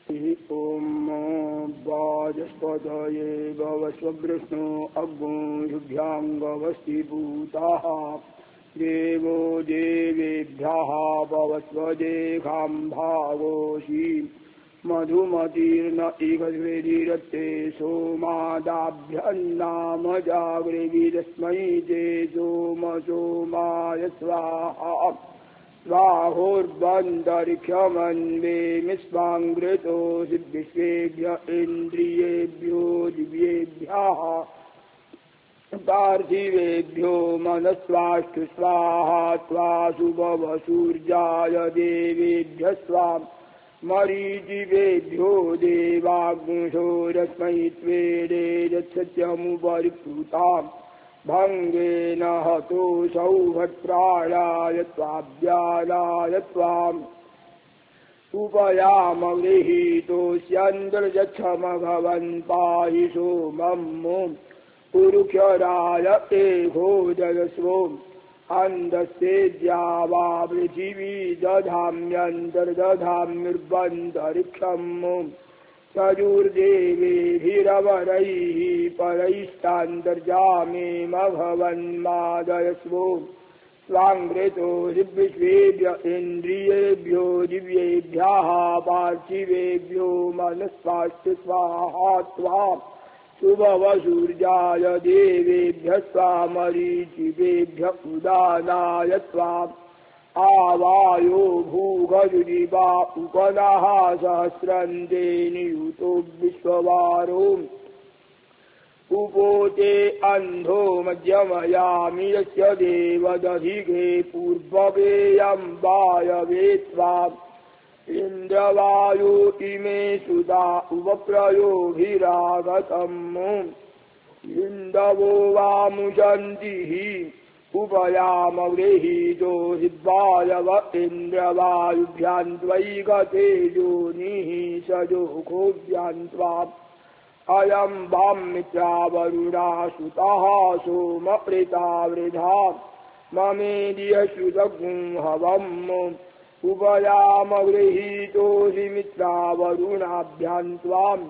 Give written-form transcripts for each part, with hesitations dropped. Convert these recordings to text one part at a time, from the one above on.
ॐ वाजस्पतये भवस्वकृष्णो अग्नो युभ्याङ्गवस्तिभूताः देवो देवेभ्यः भवस्वदेहाम्भावोषि मधुमतीर्न इगद्वेदिरत्ते सोमादाभ्यन्नाम जाग्रवीरस्मै ते सोमाय स्वाहा स्वाहोर्बन्धर्घ्यमन्वे मिस्वाङ्घृतो विश्वेभ्य इन्द्रियेभ्यो दिव्येभ्यः पार्थिवेभ्यो मनस्वास्तु स्वाहा त्वासुभवसूर्याय देवेभ्यः स्वाहा मरीचिवेभ्यो देवाग्निशो रश्मै त्वेदे यत्सत्यमुपरिप्लुताम् भङ्गेन हतो सौभट्प्रायाय त्वाभ्यालाय त्वाम् उपयामगृहीतोऽस्यन्तर्यच्छमभवन् पाहि सोमं पुरुषराय एघोजयस्वोम् अन्धस्तेज्या वा पृथिवी दधाम्यन्तर्दधाम्युर्बन्धरिक्षम् सजुर्देवेभिरवरैः परैष्ठान्तर्जामेमभवन्मादयस्वो स्वाङ्घ्रितो विश्वेभ्य इन्द्रियेभ्यो दिव्येभ्यः पार्थिवेभ्यो मनस्वास्तु स्वाहा त्वा सुभवसूर्याय देवेभ्यः स्वामरीचिवेभ्य उदानाय स्वाम् आवायो भूगजुरिवा उपनः सहस्रन्ते नियुतो विश्ववारो उपोते अन्धो मध्यमयामि यस्य देवदधिघे पूर्ववेयं वायवे स्वाम् इन्द्रवायो इमे सुता उपप्रयोभिरागतम् इन्दवो वामुषन्तिः उपयामगृहीतो हिद्वायव इन्द्रवायुभ्यां त्वयि गतेजोनिः सजोखोभ्यां त्वाम् अयं वामित्रावरुणा सुतः सोमप्रेता ममेदियश्रुतगुंहवम् उपयामगृहीतोऽसि मित्रावरुणाभ्यां त्वाम्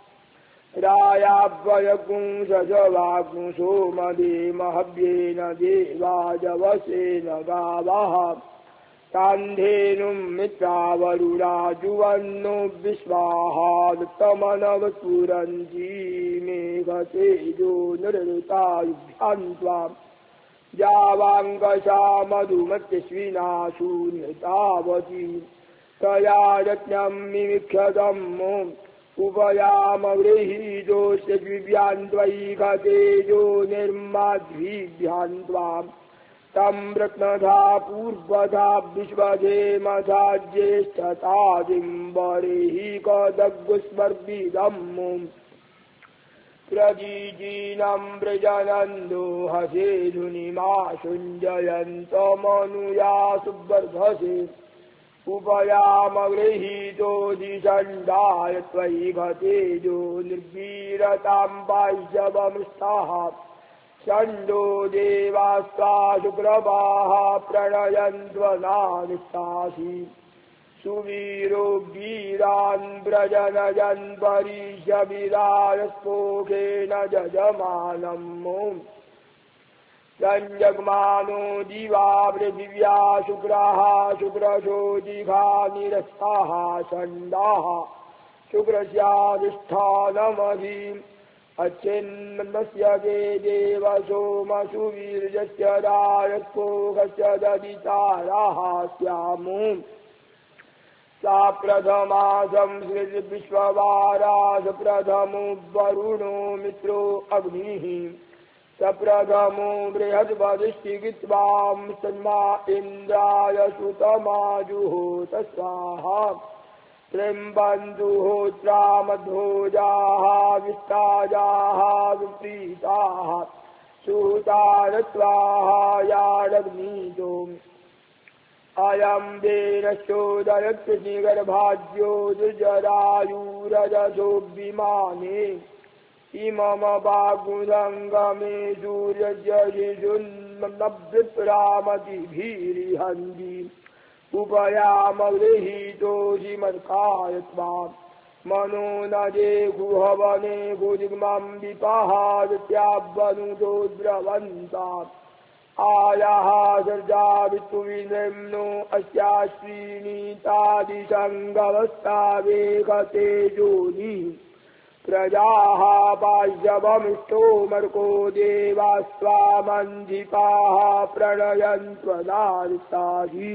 रायाभ्ययपुंसजवाग्मुसोमदेमहव्येन देवाजवसेन गावः तान्धेनुं मित्रावरुणा जुवन्नो विश्वाहा दत्तमनवस्फुरन्ती मेघतेजो निरृतायुभ्यां त्वाम् जावाङ्कषा मधुमत्यश्विना शून्यतावती तया यज्ञं मिमिक्षतम् उपयामगृहीतोऽस्य द्विभ्यां त्वयि गतेजो निर्माद्भिभ्यां त्वाम् तं रत्नधा पूर्वधा विश्वधेमथा ज्येष्ठतादिं बर्हिः कदग्स्वर्भिदम् प्रजीजीनं व्रजनन्दो हसेधुनिमाशुञ्जयन्तमनुया सुवर्धसे उपयामगृहीतो दिशण्डाय त्वयि गतेजो निर्वीरतां वाह्यवमृष्टाः षण्डो देवास्ता शुक्रवाः प्रणयन्त्वनानिष्ठासि सुवीरो वीरान् व्रजनयन् परीशविराय स्पोकेन जजमानम् संजग्मानो दिवा पृथिव्या शुक्रः शुक्रशो जिघानिरस्ताः षण्डाः शुक्रस्याधिष्ठानमधिम् अच्छिन्नस्य ते देव सोमसुवीर्यस्य रायस्पोकस्य ददिताराः स्यामु सा प्रथमा संसृतिर्विश्ववारा प्रथमो वरुणो मित्रो अग्निः सप्रथमो बृहद्वधिष्ठित्वां तन्मा इन्द्राय सुतमाजुहोत स्वाहा त्र्यम्बन्धुहोत्रा मध्वोजाः विस्ताजाः विप्रीताः सुतार स्वाहा याडग्नीतो अयं वेनश्चोदयकृतिगर्भाज्यो दुर्जरायुरजसो विमाने इममवागुदङ्गमे सूर्यजयिषुन्नभ्युत्प्रामतिभिरिहन्ति उपयामगृहीतोऽसि मर्काय त्वाम् मनो नजे गुहवने भुजिग्मं विपाहादत्यावनुतो द्रवन्ता आयाः सर्जा वित्तुविनिम्नो अस्याश्रीणीतादिसङ्गवस्तावेकतेजोनि प्रजाः पाह्यवमिष्टो मर्को देवास्त्वामन्धिपाः प्रणयन्त्वदार्ताहि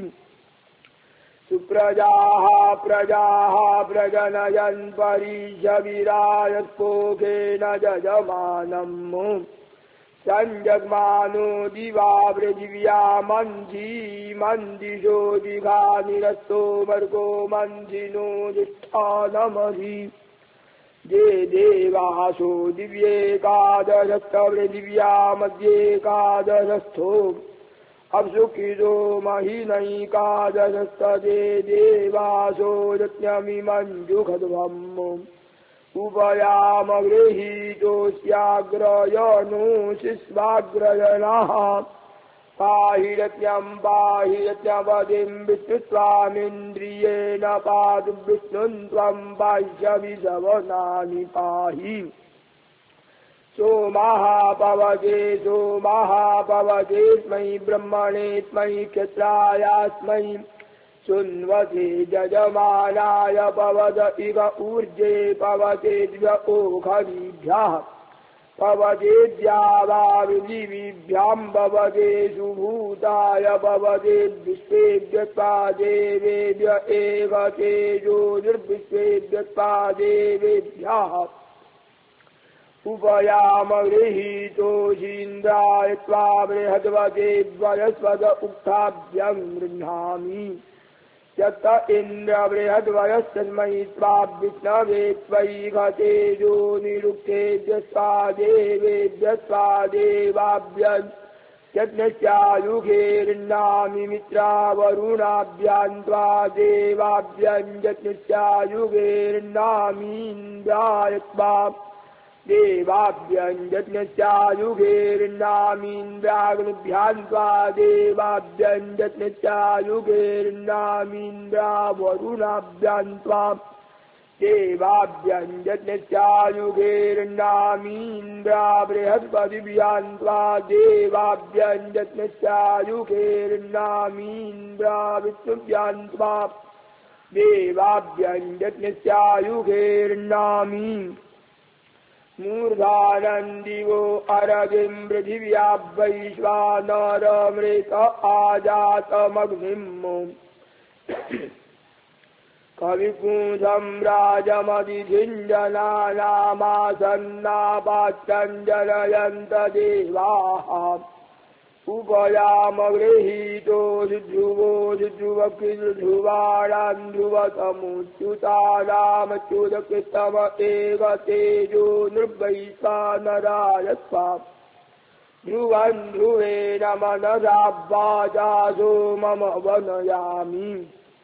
सुप्रजाः प्रजाः प्रजनयन् परीशविरायत्कोकेन यजमानम् सञ्जग्मानो दिवा पृथिव्या मन्धी मन्दिशो दिघानिरस्तो मर्गो मन्दिनो जिष्ठानमहि ये देवासो दिव्येकादशस्तपृथिव्या मध्येकादशस्थो अप्सुखितो महिनैकादशस्तदे देवासो यज्ञमिमञ्जुखध्वम् उपयामगृहीतोऽस्याग्रयनो शिश्वाग्रयणः पाहि यज्ञपदिं विष्णुत्वामिन्द्रियेण पातु विष्णुं त्वं बाह्यविषवनानि पाहि सोमः पवतेऽस्मै ब्रह्मणेऽस्मै क्षत्रायास्मै सुन्वते यजमानाय पवद इव ऊर्जे पवतेभ्य ओखरीभ्यः पवतेद्यावाविजीविभ्यां पवते सुभूताय पवतेद्विश्वेभ्यत्वा देवेभ्य एव तेजोर्विश्वेभ्यत्वा देवेभ्यः उपयामगृहीतोऽसीन्द्राय त्वा बृहद्वते द्वयस्वद उक्ताभ्यं गृह्णामि यत इन्द्र बृहद्वयस्तन्मै त्वा विष्णवे त्वैकतेजो निरुक्तेभ्यः स्वा देवेभ्यः देवाभ्यः यज्ञस्यायुगेर्नामि मित्रावरुणाभ्यां त्वा देवाभ्यं यज्ञस्यायुगेर्नामीन्द्राय त्वा देवाभ्यं यज्ञस्यायुगेर्नामीन्द्राग्निभ्यां त्वा देवाभ्यं यज्ञस्यायुगेर्नामीन्द्रावरुणाभ्यां त्वा देवाभ्यं यज्ञस्यायुगेर्नामीन्द्रा बृहस्पतिभ्यां त्वा देवाभ्यं यज्ञस्यायुगेर्नामीन्द्रा विष्णुभ्यां त्वा देवाभ्यं यज्ञस्यायुगेर्नामी मूर्धानन्दिवो अरगिं पृथिव्या वैश्वानरमृत आजातमग्निम् कविकुंसं राजमधिझिञ्जनानामासन्नापाच्चञ्जनयन्त देवाः उपयामगृहीतो ध्रुवो ध्रुवकृध्रुवाणां ध्रुवतमुच्युतानामच्युतकृतम एव तेजो निर्वैश्वानराय स्वाम् ध्रुवं ध्रुवेण मनसा वाचा सोमम वनयामि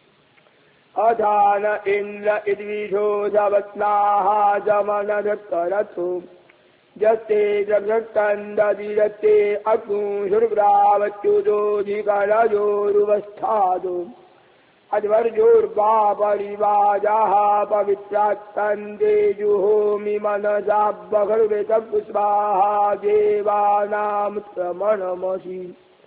अधान इन्द्र इद्विषो सवत्नाः समनधत्तरथो यत्ते जगत्कन्ददिरत्ते अग्नुषुर्ग्रावच्युतोऽधिकरजोरुवस्थादो अध्वर्योर्वा परिवाजाः पवित्रात्तन्ते जुहोमि मनसा बहर्वितपुष्पाः देवानामुत्क्रमणमसि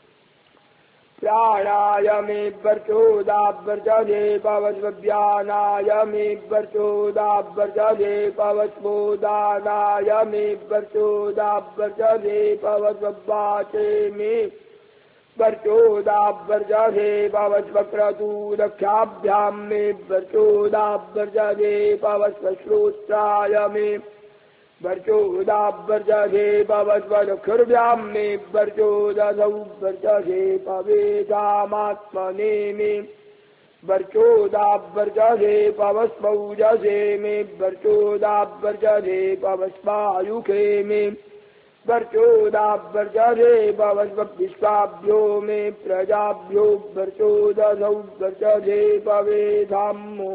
प्राणाय मे वर्चोदावर्चदे पवस्व्यानाय मे वर्चोदावर्चदे पवस्वोदानाय मे वर्चोदावर्चदे पवस्वाचे मे वर्चोदावर्चदे पवस्वक्रतुदक्षाभ्यां मे वर्चोदावर्चदे पवस्वश्रोत्राय मे वर्चोदावर्चदे पवस्वदक्षुर्भ्यां मे वर्चोदसौ वर्चदे पवेदामात्मने मे वर्चोदावर्चदे पवस्वौजसे मे वर्चोदावर्चदे पवस्वायुखे मे वर्चोदावर्चदे पवस्वविश्वाभ्यो मे प्रजाभ्यो वर्चोदसौ वर्चदे पवेदाम्मो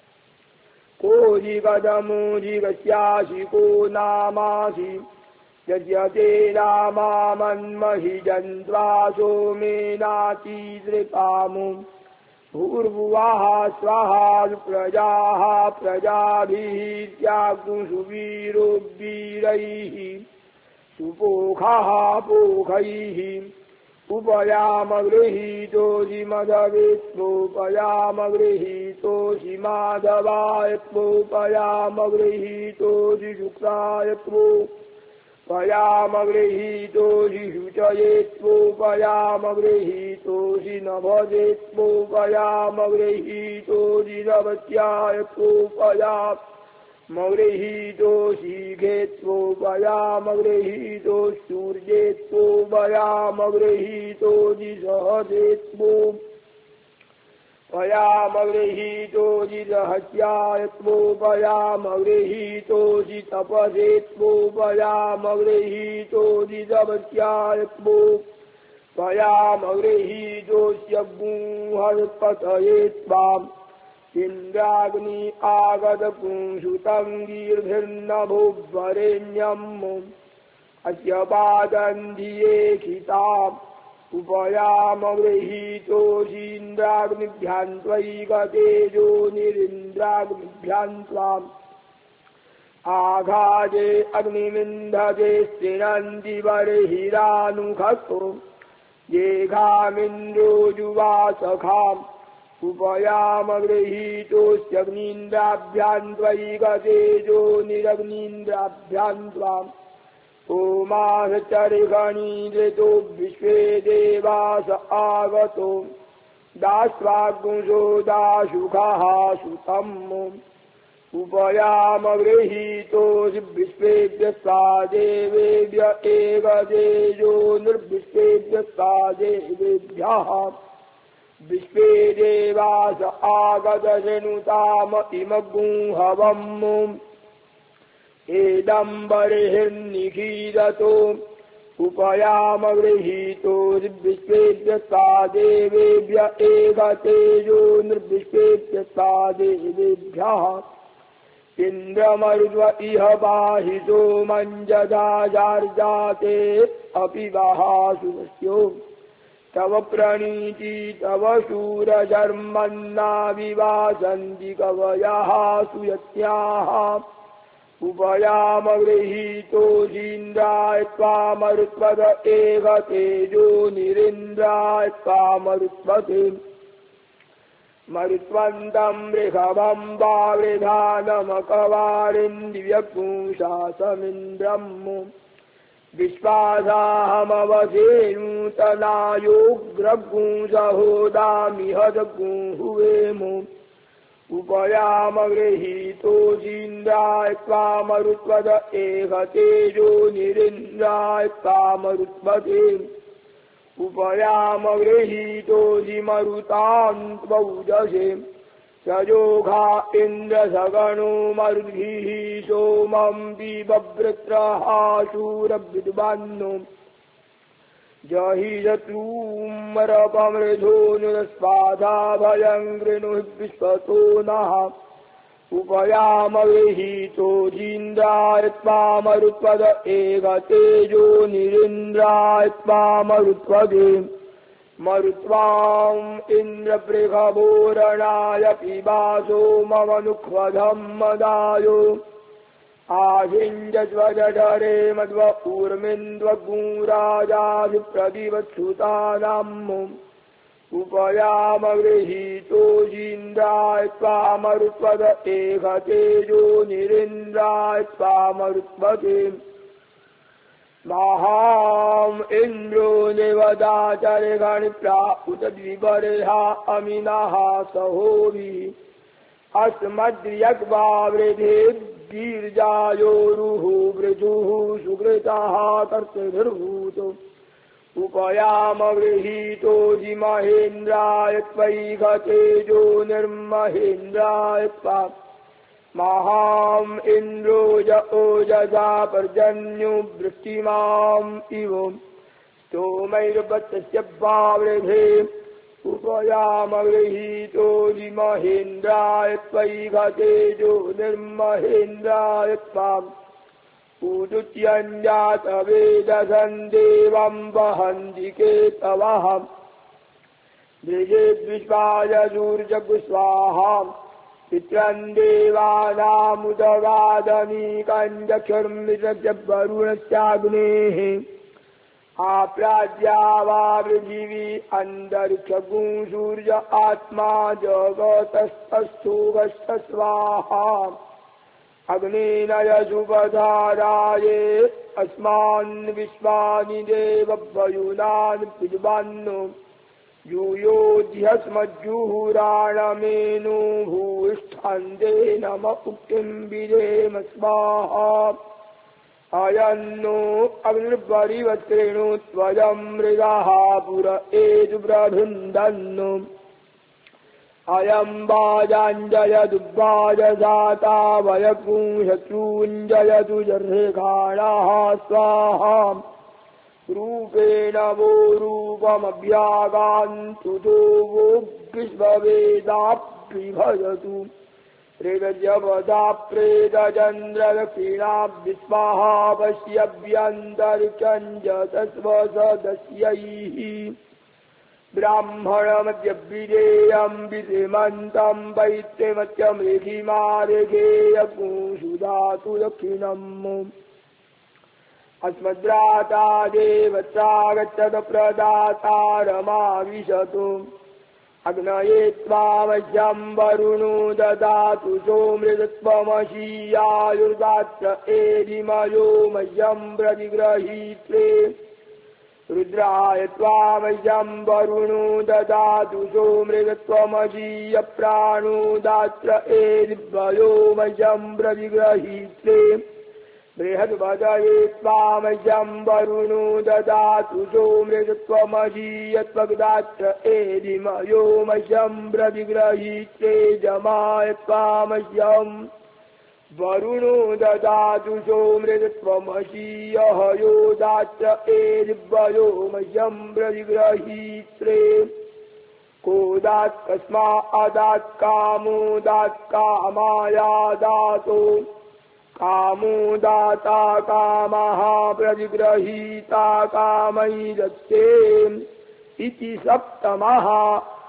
कोजिगदमोजिगस्यासि को नामासि यज्ञते नामामन्महि जन्त्वा सोमेनातिदृकामो भूर्भुवः स्वाहा प्रजाः प्रजाभिः त्यागुषुवीरो वीरैः सुपोखाः पोखैः उपयामगृहीतोऽसि मदवित्वोपयामगृहीतोऽसि माधवाय त्वोपयामगृहीतोऽसि शुक्राय त्वोपयामगृहीतोऽसि शुचये त्वोपयामगृहीतोऽसि नभजे त्वोपयामगृहीतोऽसि नवत्याय त्वोपयामगृहीतोऽसि घे त्वोपयामगृहीतोऽसि सूर्ये त्वोपयामगृहीतोऽसि सहजे त्वोपयामगृहीतोऽसि रहस्याय त्वोपयामगृहीतोऽसि तपसे त्वोपयामगृहीतोऽसि तपस्याय त्वोपयामगृहीतोऽसि गुंहत्पतये त्वाम् इन्द्राग्नि आगतपुंसुतं गीर्भिर्नभो वरेण्यम् अस्य पादन्धिये खिताम् उपयामगृहीतोऽसि इन्द्राग्निभ्यां त्वयिकतेजो निरिन्द्राग्निभ्यां त्वाम् आघाजे अग्निमिन्धते स्त्रिणन्ति बर्हिरानुखस्तो येघामिन्द्रो युवासखाम् उपयामगृहीतोऽस्यग्नीन्द्राभ्यां त्वयिकतेजो निरग्नीन्द्राभ्यां त्वाम् ओमासचर्षणीदृतो विश्वे देवास आगतो दास्वागुंसो दाशुखः सुतम् उपयामगृहीतोऽसि विश्वेभ्यः सा देवेभ्य एव तेजो निर्विश्वेभ्यः सा देवेभ्यः विश्वे देवास आगतशृणुताम इमगुंहवम् एदं बर्हिर्निखीदतो उपयामगृहीतोऽसि विश्वेभ्यः सा देवेभ्य एव तेजो निर्विश्वेभ्यः सा देवेभ्यः इन्द्रमरुत्व इह पाहि सोमञ्जदाजार्जाते अपि वहासुरस्यो तव प्रणीति तव शूरशर्मन्ना विवासन्ति कवयः सुयत्याः उपयामगृहीतोऽसीन्द्राय त्वामरुत्वत एव तेजो निरिन्द्राय त्वामरुत्वते मरुत्वन्तं ऋषभं वावृधानमकवारिन्द्रियपुंसासमिन्द्रम् विश्वासाहमवधेनुतनायोग्रगुंसहोदामिहदगुंहुवेमो उपयामगृहीतोऽसीन्द्राय त्वामरुत्वत एव तेजो निरिन्द्राय त्वामरुत्वते उपयामगृहीतोऽसि मरुतां त्वौजसे सजोघा इन्द्रसगणो मरुद्भिः सोमं दिववृत्रः शूरविद्वान्नो जहि शत्रूमरपमृधो नुरस्वाधा भयं गृणुः विश्वतो नः उपयामगृहीतोऽसीन्द्राय त्वामरुत्वत एव तेजो निरिन्द्राय त्वामरुत्वते मरुत्वाम् इन्द्रपृषभोरणाय पिबासो ममनुक्वधम् मदायो आशिञ्जस्वजठरे मध्व ऊर्मिन्द्वगुंराजाभिप्रतिवत्सुतानाम् उपयामगृहीतोऽसीन्द्राय त्वामरुत्वत एव तेजो निरिन्द्राय त्वामरुत्वते महाम् इन्द्रो निवदाचर्षणिप्रा उत द्विबर्हा अमिनः सहोभिः अस्मद्यग्वावृधे वीर्यायोरुः वृजुः सुकृतः कर्तृभिर्भूतो उपयामगृहीतोऽसि महेन्द्राय त्वयिक तेजो निर्महेन्द्राय त्वा महाम् इन्द्रो ओजसा पर्जन्यो वृष्टिमाम् इव स्तोमैर्वत्सस्य वावृधे उपयामगृहीतोऽसि महेन्द्राय त्वयिक तेजो निर्महेन्द्राय त्वाम् उदुत्यञ्जातवेदसन् देवं वहन्ति केतवः द्विजेद्विश्वाय सूर्यगुस्वाहा पित्रन् देवानामुदगादनीकञ्जक्षुर्मित्रस्य वरुणस्याग्नेः आप्राज्या वा पृथिवी अन्तरिक्षगुं सूर्य आत्मा जगतस्तस्थो गश्च स्वाहा अग्नेन यशुपधाराये अस्मान् विश्वानि देव वयुनान् पिबन्नो यूयोऽध्यस्मज्जुहुराणमेनो भूष्ठन्दे नम उक्तिं विदेम स्वाहा अयन्नो अग्निर्वरिवत्रेणु त्वयं मृगः पुर एजुब्रभिन्दन्नु अयं वाजाञ्जयदुर्वाजसाता वयकुं शत्रूञ्जयतु जर्हेखाणः स्वाहा रूपेण वो रूपमभ्यागान्तु तो वो विश्ववेदाभिभजतु ऋगजवदा प्रेतचन्द्रदक्षिणाभ्यस्वाहा पश्यभ्यन्तरिक्षञ्जतस्वसदस्यैः ब्राह्मणमद्यविधेयं विधिमन्तं वैत्यमत्यमृधिमारेघेयपुंसुधातु दक्षिणम् अस्मद्राता देवत्रागच्छत प्रदातारमाविशतु अग्नये त्वामह्यं वरुणो ददातु सोमृतत्वमशीयायुर्दात्र एधिमयो मह्यं प्रतिगृहीत्रे रुद्राय त्वामह्यं वरुणो ददातु सोमृतत्वमशीयप्राणो दात्र एधिमयो मह्यं प्रतिगृहीत्रे बृहद्वदये त्वामह्यं वरुणो ददातु सोमृतत्वमशीयत्वग्दात्र एधिमयो मह्यं प्रतिगृहीत्रे जमाय त्वामह्यं वरुणो ददातु सोमृतत्वमशीयः यो दात्र एधिमयो मह्यं प्रतिगृहीत्रे कोदात् कस्मादात् कामो दात् कामाया दातो कामो दाता कामः प्रतिगृहीता कामैरस्ते इति सप्तमः।